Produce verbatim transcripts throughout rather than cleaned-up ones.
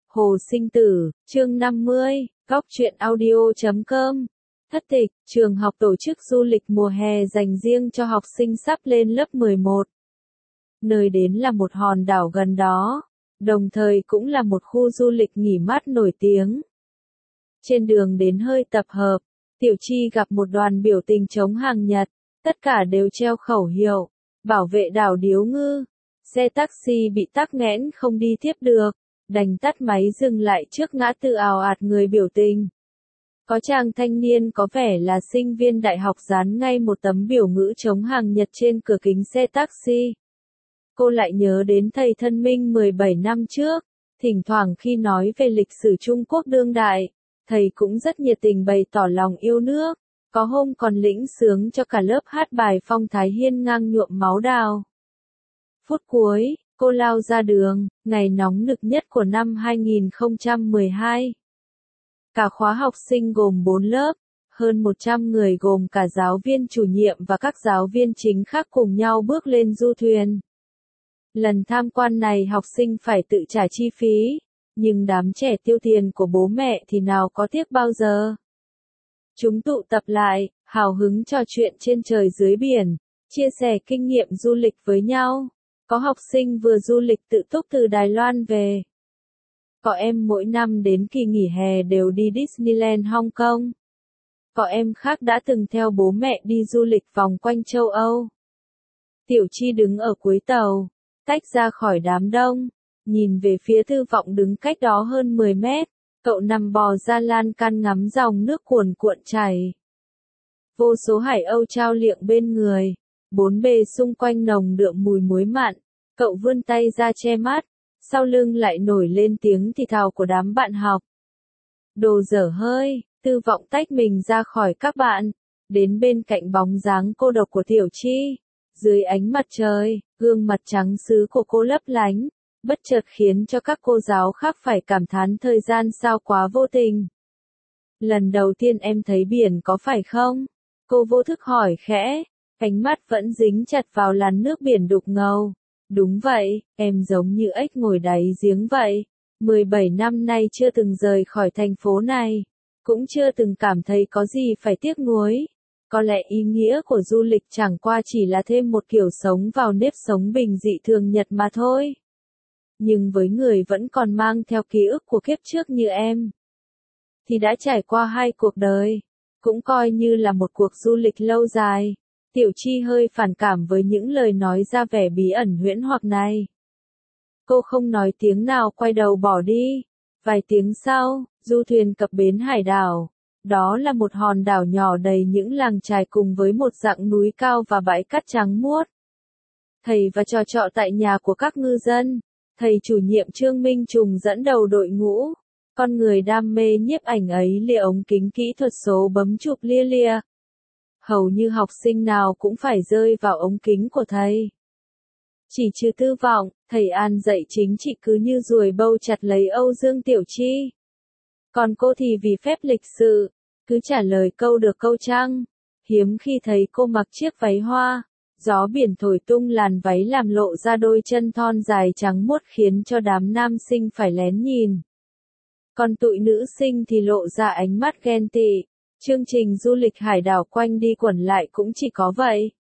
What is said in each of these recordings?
Hồ Sinh Tử, chương năm mươi, góc truyện audio chấm com. Thất tịch, trường học tổ chức du lịch mùa hè dành riêng cho học sinh sắp lên lớp mười một. Nơi đến là một hòn đảo gần đó, đồng thời cũng là một khu du lịch nghỉ mát nổi tiếng. Trên đường đến hơi tập hợp, Tiểu Chi gặp một đoàn biểu tình chống hàng Nhật, tất cả đều treo khẩu hiệu, bảo vệ đảo Điếu Ngư. Xe taxi bị tắc nghẽn không đi tiếp được, đành tắt máy dừng lại trước ngã tư ào ạt người biểu tình. Có chàng thanh niên có vẻ là sinh viên đại học dán ngay một tấm biểu ngữ chống hàng Nhật trên cửa kính xe taxi. Cô lại nhớ đến thầy thân Minh mười bảy năm trước, thỉnh thoảng khi nói về lịch sử Trung Quốc đương đại, thầy cũng rất nhiệt tình bày tỏ lòng yêu nước, có hôm còn lĩnh sướng cho cả lớp hát bài phong thái hiên ngang nhuộm máu đào. Phút cuối, cô lao ra đường, ngày nóng nực nhất của năm hai nghìn không trăm mười hai. Cả khóa học sinh gồm bốn lớp, hơn một trăm người gồm cả giáo viên chủ nhiệm và các giáo viên chính khác cùng nhau bước lên du thuyền. Lần tham quan này học sinh phải tự trả chi phí, nhưng đám trẻ tiêu tiền của bố mẹ thì nào có tiếc bao giờ. Chúng tụ tập lại, hào hứng trò chuyện trên trời dưới biển, chia sẻ kinh nghiệm du lịch với nhau. Có học sinh vừa du lịch tự túc từ Đài Loan về. Có em mỗi năm đến kỳ nghỉ hè đều đi Disneyland Hong Kong. Có em khác đã từng theo bố mẹ đi du lịch vòng quanh châu Âu. Tiểu Chi đứng ở cuối tàu, tách ra khỏi đám đông, nhìn về phía Tư Vọng đứng cách đó hơn mười mét, cậu nằm bò ra lan can ngắm dòng nước cuồn cuộn chảy. Vô số hải âu trao liệng bên người, bốn bề xung quanh nồng đượm mùi muối mặn, cậu vươn tay ra che mắt, sau lưng lại nổi lên tiếng thì thào của đám bạn học. Đồ dở hơi, Tư Vọng tách mình ra khỏi các bạn, đến bên cạnh bóng dáng cô độc của Tiểu Chi. Dưới ánh mặt trời, gương mặt trắng sứ của cô lấp lánh, bất chợt khiến cho các cô giáo khác phải cảm thán thời gian sao quá vô tình. Lần đầu tiên em thấy biển có phải không? Cô vô thức hỏi khẽ, ánh mắt vẫn dính chặt vào làn nước biển đục ngầu. Đúng vậy, em giống như ếch ngồi đáy giếng vậy. mười bảy năm nay chưa từng rời khỏi thành phố này, cũng chưa từng cảm thấy có gì phải tiếc nuối. Có lẽ ý nghĩa của du lịch chẳng qua chỉ là thêm một kiểu sống vào nếp sống bình dị thường nhật mà thôi. Nhưng với người vẫn còn mang theo ký ức của kiếp trước như em, thì đã trải qua hai cuộc đời, cũng coi như là một cuộc du lịch lâu dài. Tiểu Chi hơi phản cảm với những lời nói ra vẻ bí ẩn huyễn hoặc này. Cô không nói tiếng nào quay đầu bỏ đi. Vài tiếng sau, du thuyền cập bến hải đảo. Đó là một hòn đảo nhỏ đầy những làng chài cùng với một dặng núi cao và bãi cát trắng muốt. Thầy và trò trọ tại nhà của các ngư dân. Thầy chủ nhiệm Trương Minh Trùng dẫn đầu đội ngũ. Con người đam mê nhiếp ảnh ấy lia ống kính kỹ thuật số bấm chụp lia lia. Hầu như học sinh nào cũng phải rơi vào ống kính của thầy. Chỉ trừ Tư Vọng, thầy An dạy chính trị cứ như ruồi bâu chặt lấy Âu Dương Tiểu Chi. Còn cô thì vì phép lịch sự, cứ trả lời câu được câu trăng. Hiếm khi thấy cô mặc chiếc váy hoa, gió biển thổi tung làn váy làm lộ ra đôi chân thon dài trắng muốt khiến cho đám nam sinh phải lén nhìn. Còn tụi nữ sinh thì lộ ra ánh mắt ghen tị. Chương trình du lịch hải đảo quanh đi quẩn lại cũng chỉ có vậy.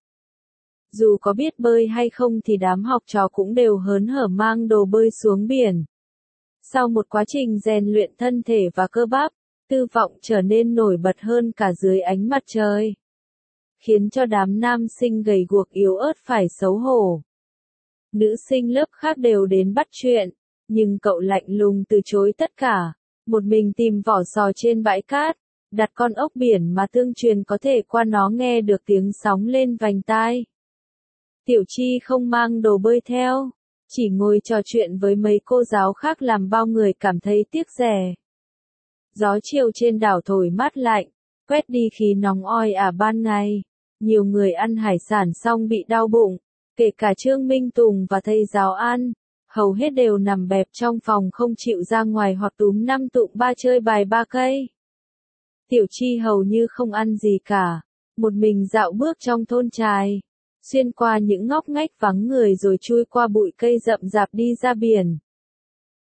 Dù có biết bơi hay không thì đám học trò cũng đều hớn hở mang đồ bơi xuống biển. Sau một quá trình rèn luyện thân thể và cơ bắp, Tư Vọng trở nên nổi bật hơn cả dưới ánh mặt trời, khiến cho đám nam sinh gầy guộc yếu ớt phải xấu hổ. Nữ sinh lớp khác đều đến bắt chuyện, nhưng cậu lạnh lùng từ chối tất cả, một mình tìm vỏ sò trên bãi cát, đặt con ốc biển mà tương truyền có thể qua nó nghe được tiếng sóng lên vành tai. Tiểu Chi không mang đồ bơi theo, chỉ ngồi trò chuyện với mấy cô giáo khác làm bao người cảm thấy tiếc rẻ. Gió chiều trên đảo thổi mát lạnh, quét đi khí nóng oi ả ban ngày. Nhiều người ăn hải sản xong bị đau bụng, kể cả Trương Minh Tùng và thầy giáo An, hầu hết đều nằm bẹp trong phòng không chịu ra ngoài hoặc túm năm tụm ba chơi bài ba cây. Tiểu Chi hầu như không ăn gì cả, một mình dạo bước trong thôn chài, xuyên qua những ngóc ngách vắng người rồi chui qua bụi cây rậm rạp đi ra biển.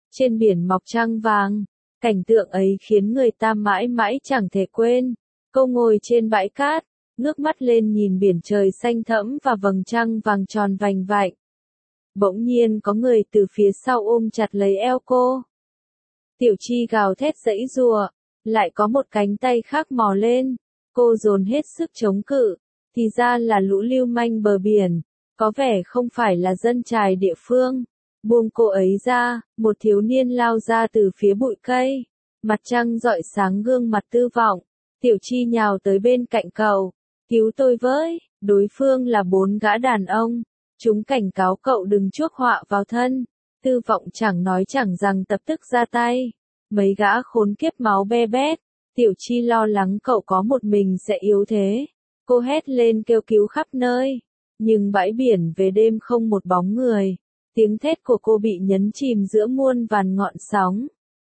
trên biển mọc trăng vàng. Cảnh tượng ấy khiến người ta mãi mãi chẳng thể quên. Cô ngồi trên bãi cát, ngước mắt lên nhìn biển trời xanh thẫm và vầng trăng vàng tròn vành vạnh. Bỗng nhiên có người từ phía sau ôm chặt lấy eo cô. Tiểu Chi gào thét giãy giụa, lại có một cánh tay khác mò lên. Cô dồn hết sức chống cự, thì ra là lũ lưu manh bờ biển, có vẻ không phải là dân chài địa phương. Buông cô ấy ra, một thiếu niên lao ra từ phía bụi cây, mặt trăng rọi sáng gương mặt Tư Vọng. Tiểu Chi nhào tới bên cạnh cậu, cứu tôi với, đối phương là bốn gã đàn ông, chúng cảnh cáo cậu đừng chuốc họa vào thân. Tư Vọng chẳng nói chẳng rằng tập tức ra tay, mấy gã khốn kiếp máu be bét. Tiểu Chi lo lắng cậu có một mình sẽ yếu thế, cô hét lên kêu cứu khắp nơi, nhưng bãi biển về đêm không một bóng người. Tiếng thét của cô bị nhấn chìm giữa muôn vàn ngọn sóng.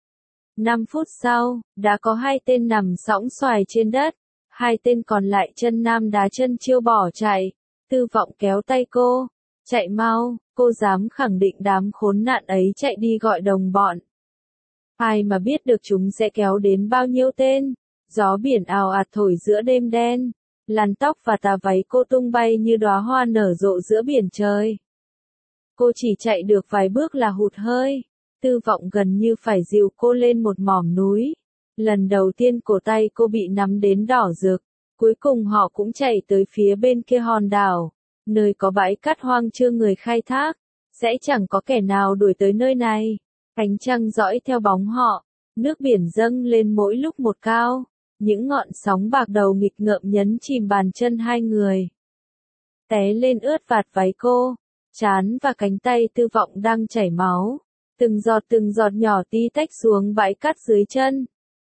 Năm phút sau, đã có hai tên nằm sõng xoài trên đất, hai tên còn lại chân nam đá chân chiêu bỏ chạy. Tư Vọng kéo tay cô, chạy mau, cô dám khẳng định đám khốn nạn ấy chạy đi gọi đồng bọn. Ai mà biết được chúng sẽ kéo đến bao nhiêu tên. Gió biển ào ạt thổi giữa đêm đen, làn tóc và tà váy cô tung bay như đóa hoa nở rộ giữa biển trời. Cô chỉ chạy được vài bước là hụt hơi. Tư Vọng gần như phải dìu cô lên một mỏm núi. Lần đầu tiên cổ tay cô bị nắm đến đỏ rực. Cuối cùng họ cũng chạy tới phía bên kia hòn đảo, nơi có bãi cát hoang chưa người khai thác. Sẽ chẳng có kẻ nào đuổi tới nơi này. Ánh trăng dõi theo bóng họ, nước biển dâng lên mỗi lúc một cao. Những ngọn sóng bạc đầu nghịch ngợm nhấn chìm bàn chân hai người. Té lên ướt vạt váy cô, trán và cánh tay Tư Vọng đang chảy máu. Từng giọt từng giọt nhỏ tí tách xuống bãi cát dưới chân.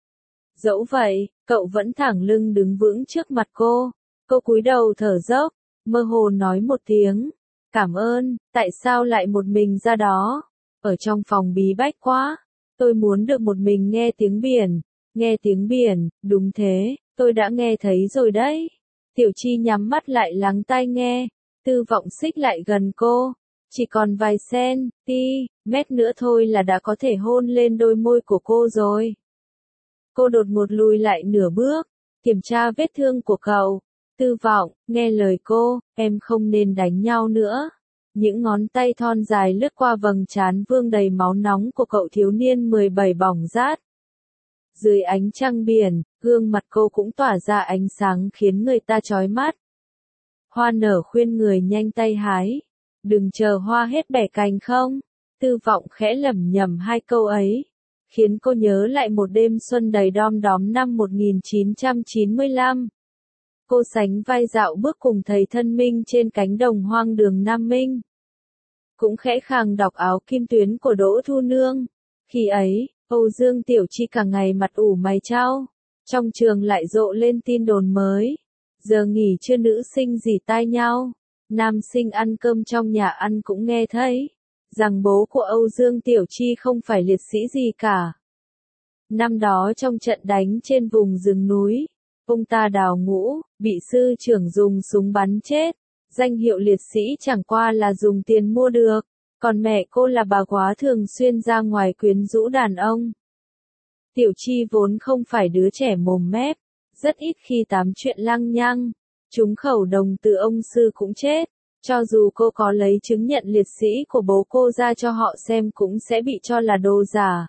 Dẫu vậy, cậu vẫn thẳng lưng đứng vững trước mặt cô. Cô cúi đầu thở dốc, mơ hồ nói một tiếng. Cảm ơn, tại sao lại một mình ra đó? Ở trong phòng bí bách quá. Tôi muốn được một mình nghe tiếng biển. Nghe tiếng biển, đúng thế, tôi đã nghe thấy rồi đấy. Tiểu Chi nhắm mắt lại lắng tai nghe. Tư Vọng xích lại gần cô. Chỉ còn vài centimet nữa thôi là đã có thể hôn lên đôi môi của cô rồi. Cô đột ngột lùi lại nửa bước, kiểm tra vết thương của cậu. Tư Vọng, nghe lời cô, em không nên đánh nhau nữa. Những ngón tay thon dài lướt qua vầng trán vương đầy máu nóng của cậu thiếu niên mười bảy bỏng rát. Dưới ánh trăng biển, gương mặt cô cũng tỏa ra ánh sáng khiến người ta chói mắt. Hoa nở khuyên người nhanh tay hái. Đừng chờ hoa hết bẻ cành không? Tư Vọng khẽ lẩm nhẩm hai câu ấy, khiến cô nhớ lại một đêm xuân đầy đom đóm năm một nghìn chín trăm chín mươi lăm. Cô sánh vai dạo bước cùng thầy Thân Minh trên cánh đồng hoang đường Nam Minh. Cũng khẽ khàng đọc áo kim tuyến của Đỗ Thu Nương. Khi ấy, Âu Dương Tiểu Chi cả ngày mặt ủ mày chau. Trong trường lại rộ lên tin đồn mới. Giờ nghỉ trưa nữ sinh rỉ tai nhau. Nam sinh ăn cơm trong nhà ăn cũng nghe thấy. Rằng bố của Âu Dương Tiểu Chi không phải liệt sĩ gì cả. Năm đó trong trận đánh trên vùng rừng núi, ông ta đào ngũ, bị sư trưởng dùng súng bắn chết. Danh hiệu liệt sĩ chẳng qua là dùng tiền mua được. Còn mẹ cô là bà quá thường xuyên ra ngoài quyến rũ đàn ông. Tiểu Chi vốn không phải đứa trẻ mồm mép, rất ít khi tám chuyện lăng nhăng. Trúng khẩu đồng từ ông sư cũng chết. Cho dù cô có lấy chứng nhận liệt sĩ của bố cô ra cho họ xem cũng sẽ bị cho là đồ giả.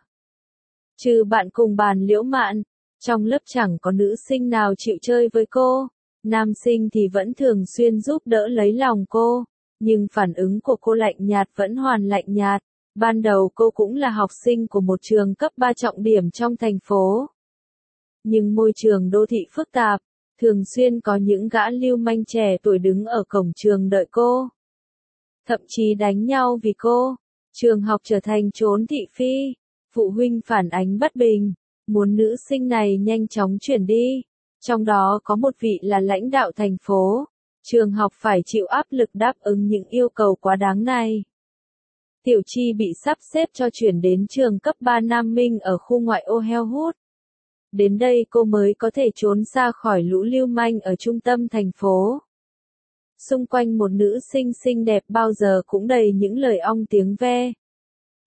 Trừ bạn cùng bàn Liễu Mạn, trong lớp chẳng có nữ sinh nào chịu chơi với cô. Nam sinh thì vẫn thường xuyên giúp đỡ lấy lòng cô. Nhưng phản ứng của cô lạnh nhạt vẫn hoàn lạnh nhạt. Ban đầu cô cũng là học sinh của một trường cấp ba trọng điểm trong thành phố. Nhưng môi trường đô thị phức tạp, thường xuyên có những gã lưu manh trẻ tuổi đứng ở cổng trường đợi cô. Thậm chí đánh nhau vì cô. Trường học trở thành chốn thị phi. Phụ huynh phản ánh bất bình, muốn nữ sinh này nhanh chóng chuyển đi. Trong đó có một vị là lãnh đạo thành phố. Trường học phải chịu áp lực đáp ứng những yêu cầu quá đáng này. Tiểu Chi bị sắp xếp cho chuyển đến trường cấp ba Nam Minh ở khu ngoại ô heo hút. Đến đây cô mới có thể trốn xa khỏi lũ lưu manh ở trung tâm thành phố. Xung quanh một nữ sinh xinh đẹp bao giờ cũng đầy những lời ong tiếng ve.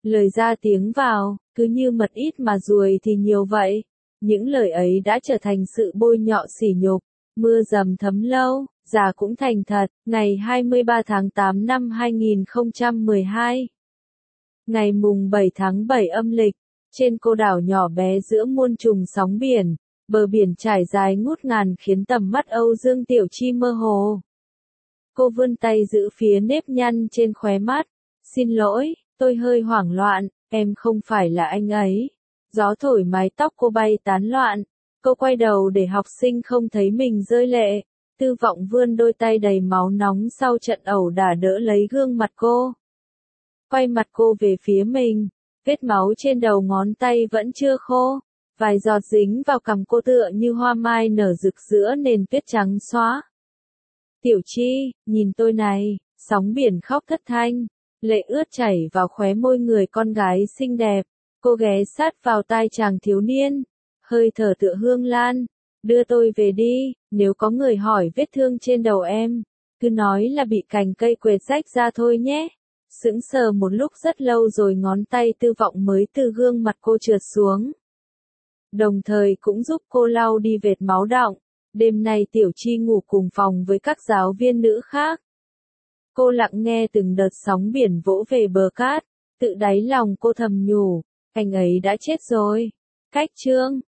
Lời ra tiếng vào, cứ như mật ít mà ruồi thì nhiều vậy. Những lời ấy đã trở thành sự bôi nhọ sỉ nhục. Mưa dầm thấm lâu, già cũng thành thật. Ngày hai mươi ba tháng tám năm hai nghìn không trăm mười hai. Ngày mùng bảy tháng bảy âm lịch, trên cô đảo nhỏ bé giữa muôn trùng sóng biển, bờ biển trải dài ngút ngàn khiến tầm mắt Âu Dương Tiểu Chi mơ hồ. Cô vươn tay giữ phía nếp nhăn trên khóe mắt. Xin lỗi, tôi hơi hoảng loạn, em không phải là anh ấy. Gió thổi mái tóc cô bay tán loạn. Cô quay đầu để học sinh không thấy mình rơi lệ. Tư Vọng vươn đôi tay đầy máu nóng sau trận ẩu đả đỡ lấy gương mặt cô. Quay mặt cô về phía mình, vết máu trên đầu ngón tay vẫn chưa khô. Vài giọt dính vào cằm cô tựa như hoa mai nở rực giữa nền tuyết trắng xóa. Tiểu Chi, nhìn tôi này, sóng biển khóc thất thanh, lệ ướt chảy vào khóe môi người con gái xinh đẹp. Cô ghé sát vào tai chàng thiếu niên, hơi thở tựa hương lan. Đưa tôi về đi, nếu có người hỏi vết thương trên đầu em, cứ nói là bị cành cây quệt rách ra thôi nhé. Sững sờ một lúc rất lâu rồi ngón tay Tư Vọng mới từ gương mặt cô trượt xuống. Đồng thời cũng giúp cô lau đi vệt máu đọng. Đêm nay Tiểu Chi ngủ cùng phòng với các giáo viên nữ khác. Cô lặng nghe từng đợt sóng biển vỗ về bờ cát, tự đáy lòng cô thầm nhủ, anh ấy đã chết rồi. Cách chương